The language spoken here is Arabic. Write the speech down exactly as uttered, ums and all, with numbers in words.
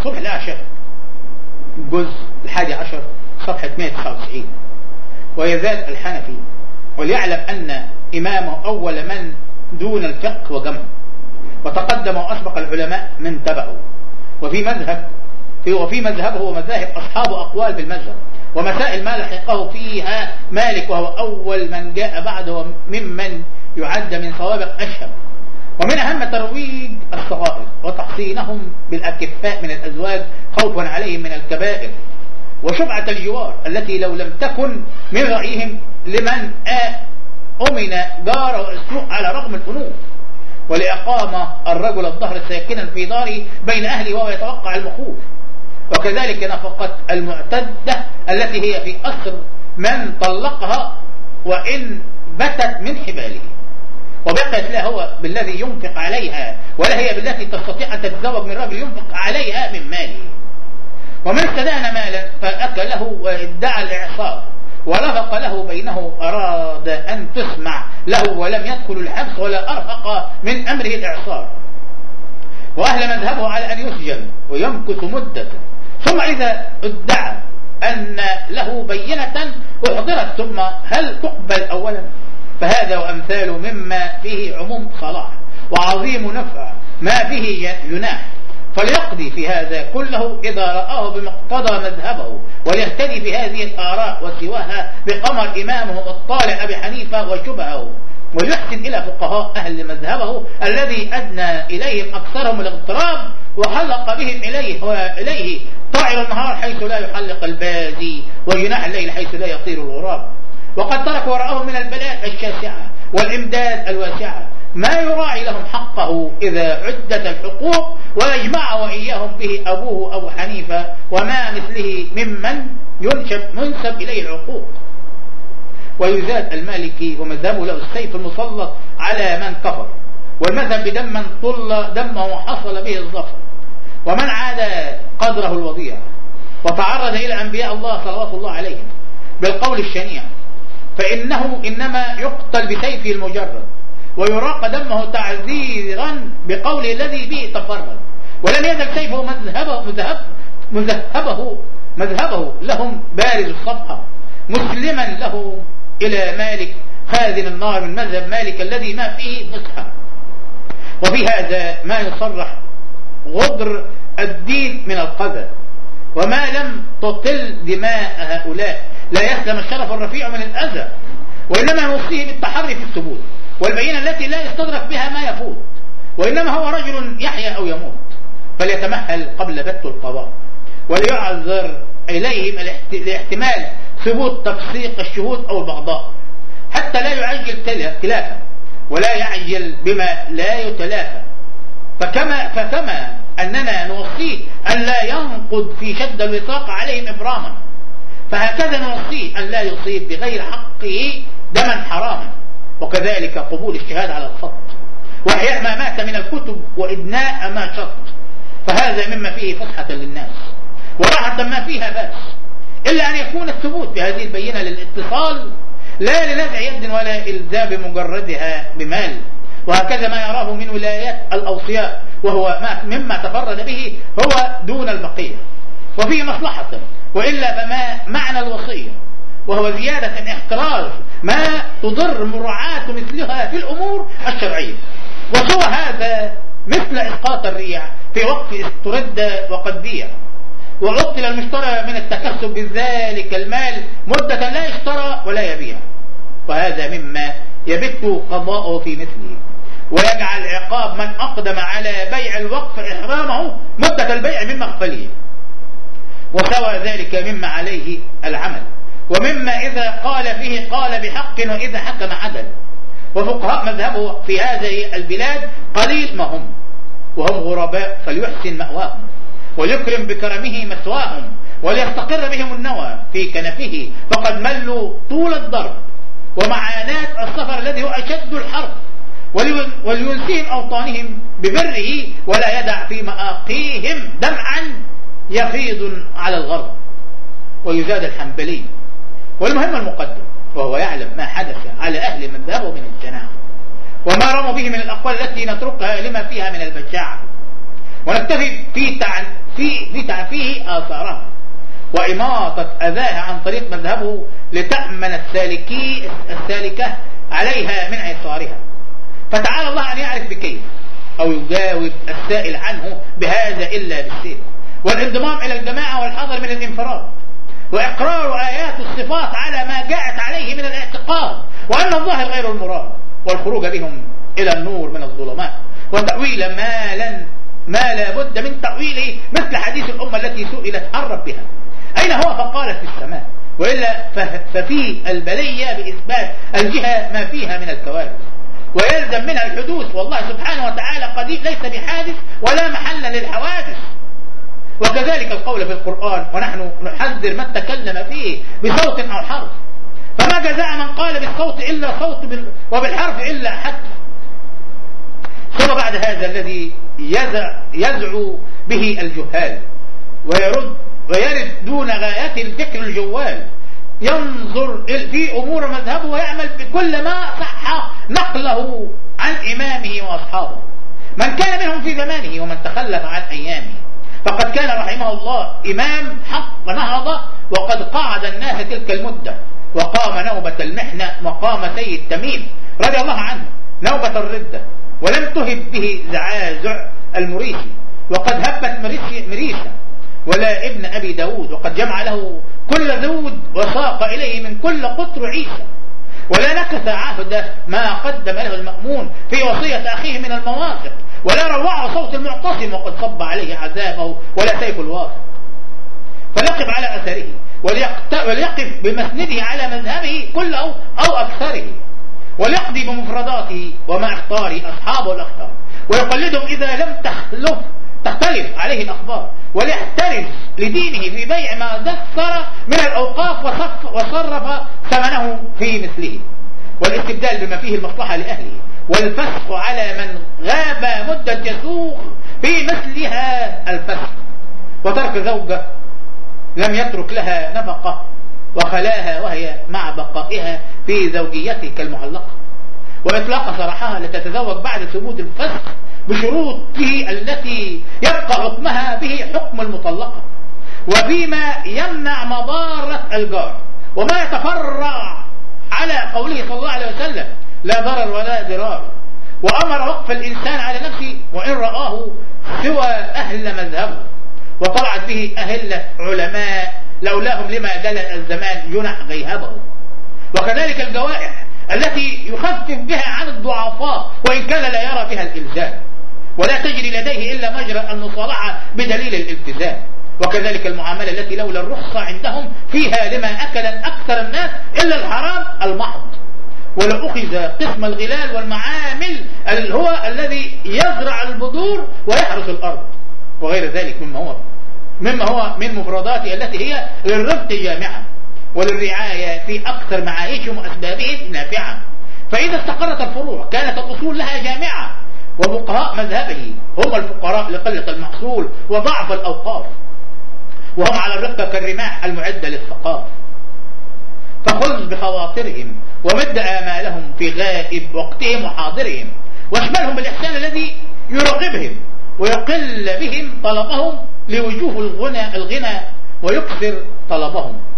الصبح الأعشى الجزء الحادي عشر صفحة مئة وتسعة وتسعين. ويزاد الحنفي وليعلم أن إمامه أول من دون الفقه وجمع، وتقدم وأسبق العلماء من تبعه، وفي مذهب في وفي مذهبه ومذاهب أصحاب أقوال بالمذهب ومسائل ما لحقه فيها مالك، وهو أول من جاء بعده ممن يعد من سوابق أشهب. ومن أهم ترويج الصغائر وتحصينهم بالأكفاء من الأزواج خوفا عليهم من الكبائر، وشبعة الجوار التي لو لم تكن من رأيهم لمن أمن جار وأسلوق على رغم الأنوف، ولإقام الرجل الظهر ساكنا في داره بين أهله وهو يتوقع المخوف. وكذلك نفقة المعتدة التي هي في أسر من طلقها وإن بتت من حباله، وبقيت لا هو بالذي ينفق عليها ولا هي بالتي تستطيع أن تتزوج من رجل ينفق عليها من ماله. ومن استدان مالا فأكله وادعى الإعصار ورفق له بينه أراد أن تسمع له ولم يدخل الحبس ولا أرفق من أمره الإعصار، وأهل مذهبه على أن يسجن ويمكث مدة، ثم إذا ادعى أن له بينة أحضرت ثم هل تقبل أولا، فهذا وأمثاله مما فيه عموم صلاح وعظيم نفع ما فيه جناح، فليقضي في هذا كله إذا رآه بمقتضى مذهبه، وليهتدي في هذه الآراء وسواها بقمر إمامه الطالع أبي حنيفة وشبهه، وليحسن إلى فقهاء أهل مذهبه الذي أدنى إليهم أكثرهم الاغتراب وحلق بهم إليه وإليه طائر النهار حيث لا يحلق البادي وجناح الليل حيث لا يطير الغراب. وقد تركوا وراءهم من البلاء الشاسعة والإمداد الواسعة ما يراعي لهم حقه إذا عدت الحقوق، ويجمع وإياهم به أبوه أبو حنيفة وما مثله ممن ينسب منسب إليه العقوق. ويزاد المالكي ومذهبه له السيف المسلط على من كفر، والمذهب بدم من طل دمه وحصل به الظفر، ومن عاد قدره الوضيع وتعرض إلى أنبياء الله صلوات الله عليهم بالقول الشنيع، فإنه إنما يقتل بسيفه المجرد ويراق دمه تعذيرا بقوله الذي به تفرد، ولم يزل سيفه مذهبه مذهب مذهبه مذهبه لهم بارز الصفحة مسلما له إلى مالك خازن النار من مذهب مالك الذي ما فيه فسحة. وفي هذا ما يصرح غدر الدين من القذى، وما لم تطل دماء هؤلاء لا يسلم الشرف الرفيع من الأذى، وإنما يوصيه بالتحري في الثبوت والبينة التي لا يستدرك بها ما يفوت، وإنما هو رجل يحيا أو يموت، فليتمهل قبل بت القضاء، وليعذر إليهم لاحتمال ثبوت تفسيق الشهود أو البغضاء، حتى لا يعجل تلافا ولا يعجل بما لا يتلافى. فكما, فكما أننا نوصيه أن لا ينقض في شد الوثاق عليهم إبراما، فهكذا نوصيه أن لا يصيب بغير حقه دما حراما، وكذلك قبول الشهادة على الخط، وإحياء ما مات من الكتب وإدناء ما شط، فهذا مما فيه فسحة للناس وراحة ما فيها بأس، إلا أن يكون الثبوت بهذه البينة للاتصال لا لنزع يد ولا إلزام بمجردها بمال، وهكذا ما يراه من ولايات الأوصياء، وهو مما تفرد به هو دون البقية وفيه مصلحة، وإلا فما معنى الوصية وهو زيادة احتراز ما تضر مراعاة مثلها في الأمور الشرعية. وسوى هذا مثل إسقاط الريع في وقت استرد وقد بيع، وعطل المشترى من التكسب بذلك المال مدة لا يشترى ولا يبيع، وهذا مما يبت قضاءه في مثله، ويجعل عقاب من أقدم على بيع الوقف إحرامه مدة البيع من مغفله، وسوى ذلك مما عليه العمل، ومما إذا قال فيه قال بحق وإذا حكم عدل. وفقهاء مذهبه في هذه البلاد قليل ما هم، وهم غرباء، فليحسن مأواهم وليكرم بكرمه مثواهم، وليستقر بهم النوى في كنفه، فقد ملوا طول الضرب ومعاناة السفر الذي هو أشد الحرب، ولينسيهم أوطانهم ببره ولا يدع في مآقيهم دمعا يفيض على الغرب. ويزاد الحنبلي والمهم المقدم وهو يعلم ما حدث على أهل مذهبه من الجناح وما رموا به من الأقوال التي نتركها لما فيها من البشاعة، ونكتفي في في في فيه آثارها وإماطة أذاها عن طريق مذهبه لتأمن السالكي السالكة عليها من عصارها. فتعالى الله أن يعرف بكيف أو يجاوب السائل عنه بهذا إلا بالسيف، والانضمام إلى الجماعة والحذر من الانفراد، وإقرار آيات الصفات على ما جاءت عليه من الاعتقاد وأن الظاهر غير المراد، والخروج بهم إلى النور من الظلمات، وتأويل ما لن ما لا بد من تأويله، مثل حديث الأمة التي سئلت عن ربها أين هو فقالت في السماء، وإلا ففي البلية بإثبات الجهة ما فيها من الكوارث ويلزم منها الحدوث، والله سبحانه وتعالى قدير ليس بحادث ولا محل للحوادث. وكذلك القول في القرآن، ونحن نحذر من تكلم فيه بصوت أو حرف، فما جزاء من قال بالصوت إلا صوت وبالحرف إلا حتف. ثم بعد هذا الذي يزعو به الجهال ويرد ويرد دون غايته الفكر الجوال، ينظر في أمور مذهبه ويعمل بكل ما صح نقله عن إمامه وأصحابه، من كان منهم في زمانه ومن تخلف عن أيامه. فقد كان رحمه الله إمام حق نهض، وقد قعد الناس تلك المدة، وقام نوبة المحنة مقام سيد تميم رضي الله عنه نوبة الردة، ولم تهب به زعازع المريسي، وقد هبت مريسة ولا ابن أبي داود، وقد جمع له كل ذود وساق إليه من كل قطر عيسى، ولا نكث عهد ما قدم له المأمون في وصية أخيه من المواثق، ولا روع صوت المعتصم وقد صب عليه عذابه ولا سيف الواثق. فليقف على أثره وليقف بمسنده على مذهبه كله أو أكثره، وليقضي بمفرداته وما اختاره أصحابه الأخطار، ويقلدهم إذا لم تخلف تختلف عليه الأخبار، وليحترز لدينه في بيع ما دثر من الأوقاف وصف وصرف ثمنه في مثله، والاستبدال بما فيه المصلحة لأهله، والفسخ على من غاب مدة يسوق في مثلها الفسخ، وترك زوجة لم يترك لها نفقة وخلاها وهي مع بقائها في زوجيتك المعلقة، وإطلاق سراحها لتتزوج بعد ثبوت الفسخ بشروطه التي يبقى حكمها به حكم المطلقة، وفيما يمنع مضارة الجار، وما يتفرع على قوله صلى الله عليه وسلم لا ضرر ولا ضرار، وأمر وقف الإنسان على نفسه وإن رآه سوى أهل مذهبه، وطلعت به أهل علماء لولاهم لما دل الزمان ينح غيهبه. وكذلك الجوائح التي يخفف بها عن الضعفاء وإن كان لا يرى بها الإلزام، ولا تجري لديه إلا مجرى المصالحة بدليل الالتزام. وكذلك المعاملة التي لولا الرخصة عندهم فيها لما أكل أكثر الناس إلا الحرام المحض، ولو أخذ قسم الغلال والمعامل هو الذي يزرع البذور ويحرس الأرض، وغير ذلك مما هو مما هو من مفرداته التي هي للرفق جامعة وللرعاية في أكثر معايشهم وأسبابهم نافعة. فإذا استقرت الفروع كانت الأصول لها جامعة، وفقهاء مذهبه هم الفقراء لقلة المحصول وضعف الأوقاف، وهم على الرقة كالرماح المعدة للثقاف. فخذ بخواطرهم ومد آمالهم في غائب وقتهم وحاضرهم، واشملهم بالإحسان الذي يراقبهم ويقل بهم طلبهم لوجوه الغنى الغنى ويكثر طلبهم.